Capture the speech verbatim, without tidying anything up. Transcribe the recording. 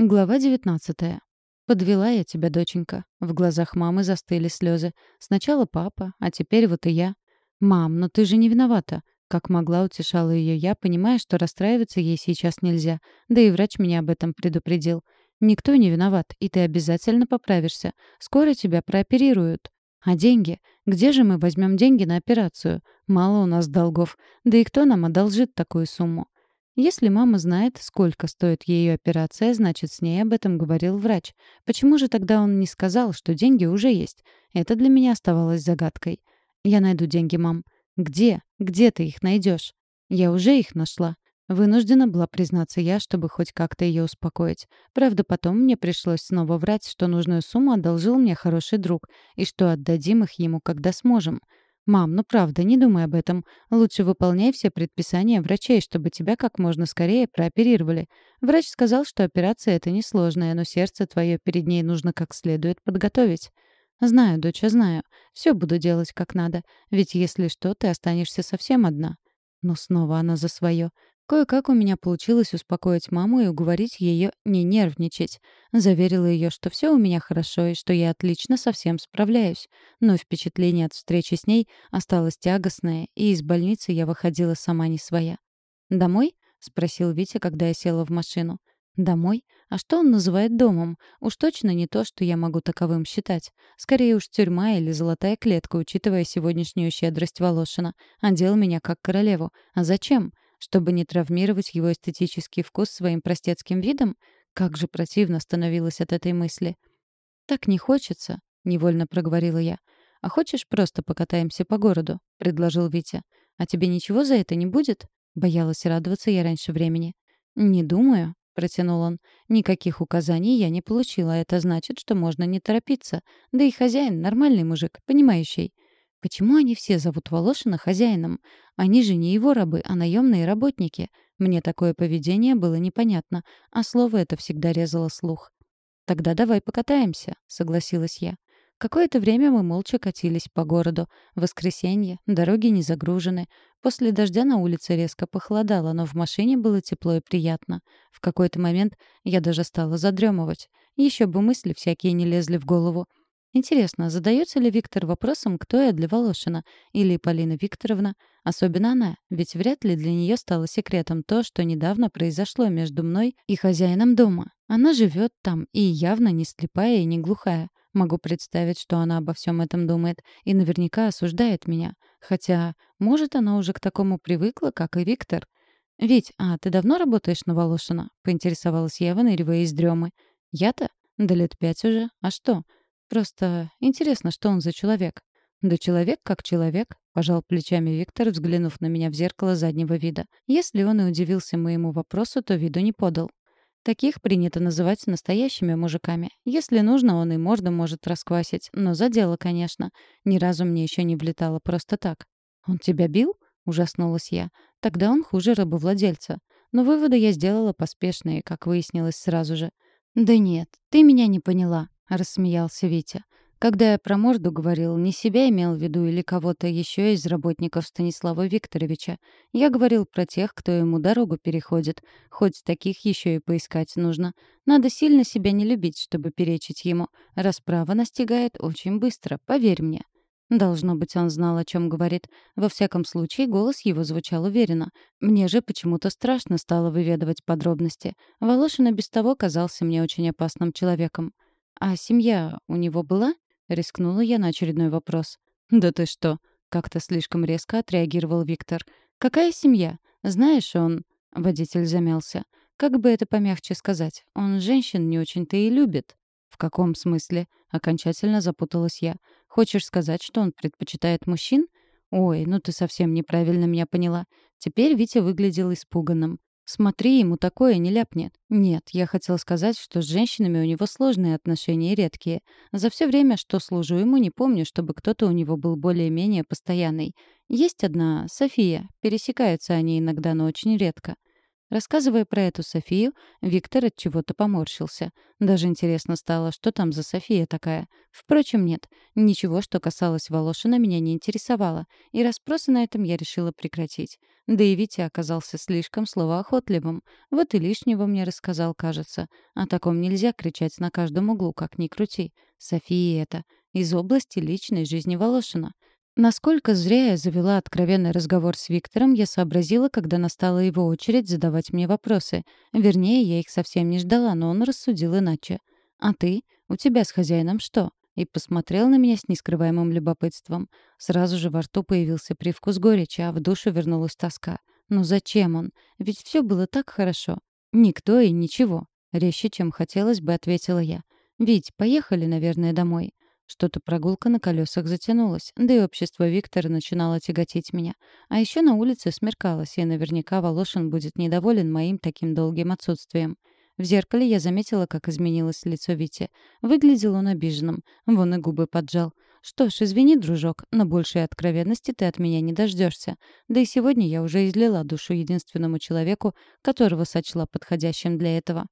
Глава девятнадцатая. Подвела я тебя, доченька. В глазах мамы застыли слезы. Сначала папа, а теперь вот и я. Мам, но ты же не виновата. Как могла, утешала ее я, понимая, что расстраиваться ей сейчас нельзя. Да и врач меня об этом предупредил. Никто не виноват, и ты обязательно поправишься. Скоро тебя прооперируют. А деньги? Где же мы возьмем деньги на операцию? Мало у нас долгов. Да и кто нам одолжит такую сумму? Если мама знает, сколько стоит ее операция, значит, с ней об этом говорил врач. Почему же тогда он не сказал, что деньги уже есть? Это для меня оставалось загадкой. Я найду деньги, мам. Где? Где ты их найдешь? Я уже их нашла. Вынуждена была признаться я, чтобы хоть как-то ее успокоить. Правда, потом мне пришлось снова врать, что нужную сумму одолжил мне хороший друг, и что отдадим их ему, когда сможем. «Мам, ну правда, не думай об этом. Лучше выполняй все предписания врачей, чтобы тебя как можно скорее прооперировали. Врач сказал, что операция это несложная, но сердце твое перед ней нужно как следует подготовить». «Знаю, доча, знаю. Все буду делать как надо. Ведь если что, ты останешься совсем одна». Но снова она за свое. Кое-как у меня получилось успокоить маму и уговорить ее не нервничать. Заверила ее, что все у меня хорошо и что я отлично со всем справляюсь. Но впечатление от встречи с ней осталось тягостное, и из больницы я выходила сама не своя. «Домой?» — спросил Витя, когда я села в машину. «Домой? А что он называет домом? Уж точно не то, что я могу таковым считать. Скорее уж тюрьма или золотая клетка, учитывая сегодняшнюю щедрость Волошина. Одел меня как королеву. А зачем? Чтобы не травмировать его эстетический вкус своим простецким видом? Как же противно становилось от этой мысли. «Так не хочется», — невольно проговорила я. «А хочешь, просто покатаемся по городу?» — предложил Витя. «А тебе ничего за это не будет?» Боялась радоваться я раньше времени. «Не думаю», — протянул он. «Никаких указаний я не получила. Это значит, что можно не торопиться. Да и хозяин — нормальный мужик, понимающий». Почему они все зовут Волошина хозяином? Они же не его рабы, а наемные работники. Мне такое поведение было непонятно, а слово это всегда резало слух. «Тогда давай покатаемся», — согласилась я. Какое-то время мы молча катились по городу. Воскресенье, дороги не загружены. После дождя на улице резко похолодало, но в машине было тепло и приятно. В какой-то момент я даже стала задремывать. Еще бы мысли всякие не лезли в голову. Интересно, задается ли Виктор вопросом, кто я для Волошина? Или Полина Викторовна? Особенно она, ведь вряд ли для нее стало секретом то, что недавно произошло между мной и хозяином дома. Она живет там и явно не слепая и не глухая. Могу представить, что она обо всем этом думает и наверняка осуждает меня. Хотя, может, она уже к такому привыкла, как и Виктор. «Вить, а ты давно работаешь на Волошина?» — поинтересовалась я, выныривая из дремы. «Я-то? Да лет пять уже. А что? Просто интересно, что он за человек». «Да человек как человек», — пожал плечами Виктор, взглянув на меня в зеркало заднего вида. Если он и удивился моему вопросу, то виду не подал. Таких принято называть настоящими мужиками. Если нужно, он и морду может расквасить. Но за дело, конечно. Ни разу мне еще не влетало просто так. «Он тебя бил?» — ужаснулась я. «Тогда он хуже рабовладельца». Но выводы я сделала поспешные, как выяснилось сразу же. «Да нет, ты меня не поняла», — рассмеялся Витя. Когда я про морду говорил, не себя имел в виду или кого-то еще из работников Станислава Викторовича. Я говорил про тех, кто ему дорогу переходит. Хоть таких еще и поискать нужно. Надо сильно себя не любить, чтобы перечить ему. Расправа настигает очень быстро, поверь мне. Должно быть, он знал, о чем говорит. Во всяком случае, голос его звучал уверенно. Мне же почему-то страшно стало выведывать подробности. Волошин и без того казался мне очень опасным человеком. «А семья у него была?» — рискнула я на очередной вопрос. «Да ты что?» — как-то слишком резко отреагировал Виктор. «Какая семья? Знаешь, он...» — водитель замялся. «Как бы это помягче сказать? Он женщин не очень-то и любит». «В каком смысле?» — окончательно запуталась я. «Хочешь сказать, что он предпочитает мужчин?» «Ой, ну ты совсем неправильно меня поняла». Теперь Витя выглядел испуганным. «Смотри, ему такое не ляпнет». Нет, я хотела сказать, что с женщинами у него сложные отношения и редкие. За все время, что служу ему, не помню, чтобы кто-то у него был более-менее постоянный. Есть одна, София. Пересекаются они иногда, но очень редко. Рассказывая про эту Софию, Виктор от чего-то поморщился. Даже интересно стало, что там за София такая. Впрочем, нет. Ничего, что касалось Волошина, меня не интересовало, и расспросы на этом я решила прекратить. Да и Витя оказался слишком словоохотливым. Вот и лишнего мне рассказал, кажется. О таком нельзя кричать на каждом углу, как ни крути. София это. Из области личной жизни Волошина. Насколько зря я завела откровенный разговор с Виктором, я сообразила, когда настала его очередь задавать мне вопросы. Вернее, я их совсем не ждала, но он рассудил иначе. «А ты? У тебя с хозяином что?» И посмотрел на меня с нескрываемым любопытством. Сразу же во рту появился привкус горечи, а в душу вернулась тоска. «Ну зачем он? Ведь все было так хорошо». «Никто и ничего», — резче, чем хотелось бы, ответила я. «Вить, поехали, наверное, домой». Что-то прогулка на колесах затянулась, да и общество Виктора начинало тяготить меня. А еще на улице смеркалось, и наверняка Волошин будет недоволен моим таким долгим отсутствием. В зеркале я заметила, как изменилось лицо Вити. Выглядел он обиженным, вон и губы поджал. «Что ж, извини, дружок, но большей откровенности ты от меня не дождешься. Да и сегодня я уже излила душу единственному человеку, которого сочла подходящим для этого».